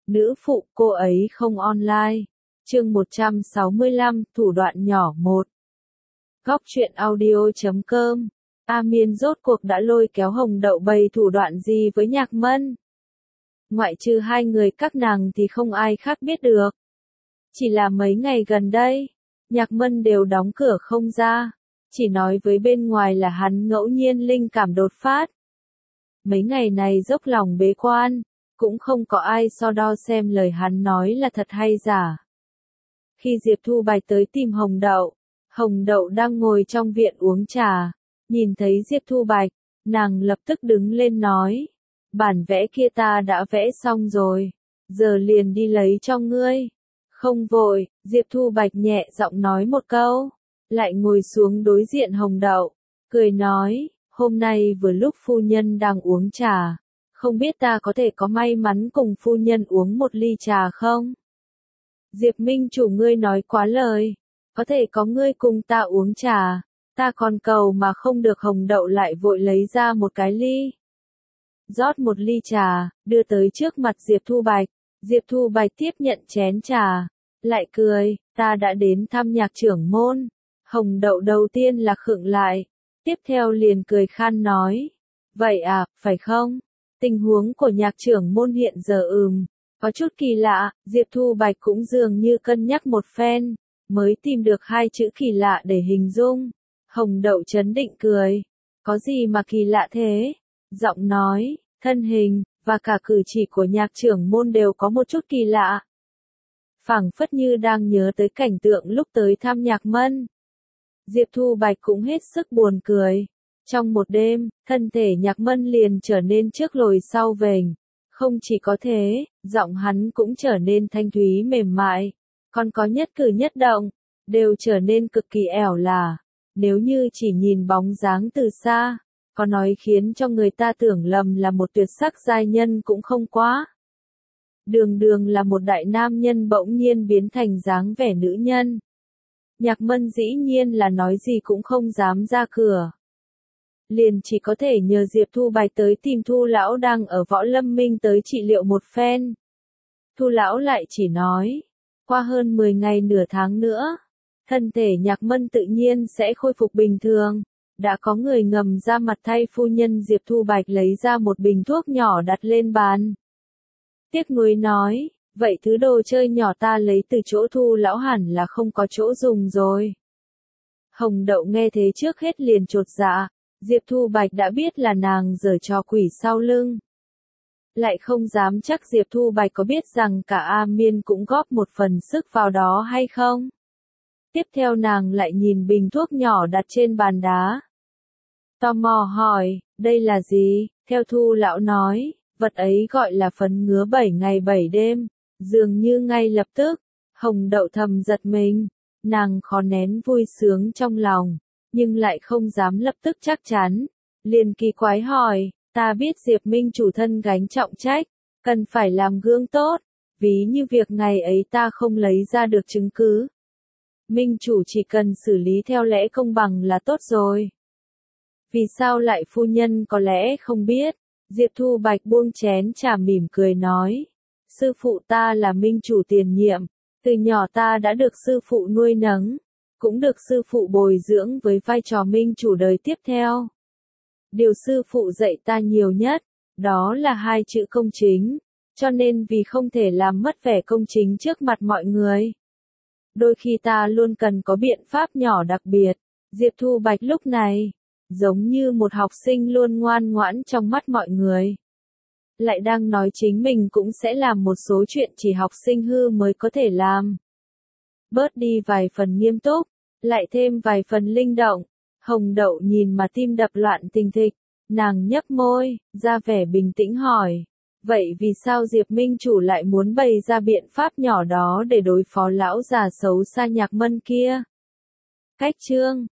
Nữ phụ cô ấy không online. Chương 165, thủ đoạn nhỏ 1. Góc truyện audio.com. A Miên rốt cuộc đã lôi kéo Hồng Đậu bày thủ đoạn gì với Nhạc Mân? Ngoại trừ hai người các nàng thì không ai khác biết được. Chỉ là mấy ngày gần đây, Nhạc Mân đều đóng cửa không ra, chỉ nói với bên ngoài là hắn ngẫu nhiên linh cảm đột phát. Mấy ngày này dốc lòng bế quan, cũng không có ai so đo xem lời hắn nói là thật hay giả. Khi Diệp Thu Bạch tới tìm Hồng Đậu đang ngồi trong viện uống trà, nhìn thấy Diệp Thu Bạch, nàng lập tức đứng lên nói, bản vẽ kia ta đã vẽ xong rồi, giờ liền đi lấy cho ngươi. Không vội, Diệp Thu Bạch nhẹ giọng nói một câu, lại ngồi xuống đối diện Hồng Đậu, cười nói, hôm nay vừa lúc phu nhân đang uống trà, không biết ta có thể có may mắn cùng phu nhân uống một ly trà không? Diệp Minh chủ ngươi nói quá lời, có thể có ngươi cùng ta uống trà, ta còn cầu mà không được. Hồng Đậu lại vội lấy ra một cái ly. Rót một ly trà, đưa tới trước mặt Diệp Thu Bạch. Diệp Thu Bạch tiếp nhận chén trà, lại cười, ta đã đến thăm Nhạc trưởng môn. Hồng Đậu đầu tiên là khựng lại, tiếp theo liền cười khan nói, vậy à, phải không? Tình huống của Nhạc trưởng môn hiện giờ có chút kỳ lạ. Diệp Thu Bạch cũng dường như cân nhắc một phen, mới tìm được hai chữ kỳ lạ để hình dung. Hồng Đậu trấn định cười, có gì mà kỳ lạ thế? Giọng nói, thân hình, và cả cử chỉ của Nhạc trưởng môn đều có một chút kỳ lạ. Phảng phất như đang nhớ tới cảnh tượng lúc tới thăm Nhạc Mân. Diệp Thu Bạch cũng hết sức buồn cười. Trong một đêm, thân thể Nhạc Mân liền trở nên trước lồi sau vểnh. Không chỉ có thế, giọng hắn cũng trở nên thanh thúy mềm mại. Còn có nhất cử nhất động, đều trở nên cực kỳ ẻo lả. Nếu như chỉ nhìn bóng dáng từ xa, có nói khiến cho người ta tưởng lầm là một tuyệt sắc giai nhân cũng không quá. Đường đường là một đại nam nhân bỗng nhiên biến thành dáng vẻ nữ nhân. Nhạc Mân dĩ nhiên là nói gì cũng không dám ra cửa. Liền chỉ có thể nhờ Diệp Thu Bạch tới tìm Thu lão đang ở Võ Lâm Minh tới trị liệu một phen. Thu lão lại chỉ nói, qua hơn 10 ngày nửa tháng nữa, thân thể Nhạc Mân tự nhiên sẽ khôi phục bình thường. Đã có người ngầm ra mặt thay phu nhân. Diệp Thu Bạch lấy ra một bình thuốc nhỏ đặt lên bàn. Tiếc nuối nói, vậy thứ đồ chơi nhỏ ta lấy từ chỗ Thu lão hẳn là không có chỗ dùng rồi. Hồng Đậu nghe thế trước hết liền chột dạ, Diệp Thu Bạch đã biết là nàng giở trò quỷ sau lưng. Lại không dám chắc Diệp Thu Bạch có biết rằng cả A Miên cũng góp một phần sức vào đó hay không. Tiếp theo nàng lại nhìn bình thuốc nhỏ đặt trên bàn đá. Tò mò hỏi, đây là gì? Theo Thu lão nói, vật ấy gọi là phấn ngứa 7 ngày 7 đêm. Dường như ngay lập tức, Hồng Đậu thầm giật mình, nàng khó nén vui sướng trong lòng, nhưng lại không dám lập tức chắc chắn. Liền kỳ quái hỏi, ta biết Diệp Minh chủ thân gánh trọng trách, cần phải làm gương tốt, ví như việc ngày ấy ta không lấy ra được chứng cứ. Minh chủ chỉ cần xử lý theo lẽ công bằng là tốt rồi. Vì sao lại phu nhân có lẽ không biết? Diệp Thu Bạch buông chén trà mỉm cười nói, sư phụ ta là minh chủ tiền nhiệm, từ nhỏ ta đã được sư phụ nuôi nấng, cũng được sư phụ bồi dưỡng với vai trò minh chủ đời tiếp theo. Điều sư phụ dạy ta nhiều nhất, đó là hai chữ công chính, cho nên vì không thể làm mất vẻ công chính trước mặt mọi người. Đôi khi ta luôn cần có biện pháp nhỏ đặc biệt. Diệp Thu Bạch lúc này, giống như một học sinh luôn ngoan ngoãn trong mắt mọi người. Lại đang nói chính mình cũng sẽ làm một số chuyện chỉ học sinh hư mới có thể làm. Bớt đi vài phần nghiêm túc, lại thêm vài phần linh động. Hồng Đậu nhìn mà tim đập loạn thình thịch, nàng nhấp môi, ra vẻ bình tĩnh hỏi, vậy vì sao Diệp Minh chủ lại muốn bày ra biện pháp nhỏ đó để đối phó lão già xấu xa Nhạc Mân kia? Cách chương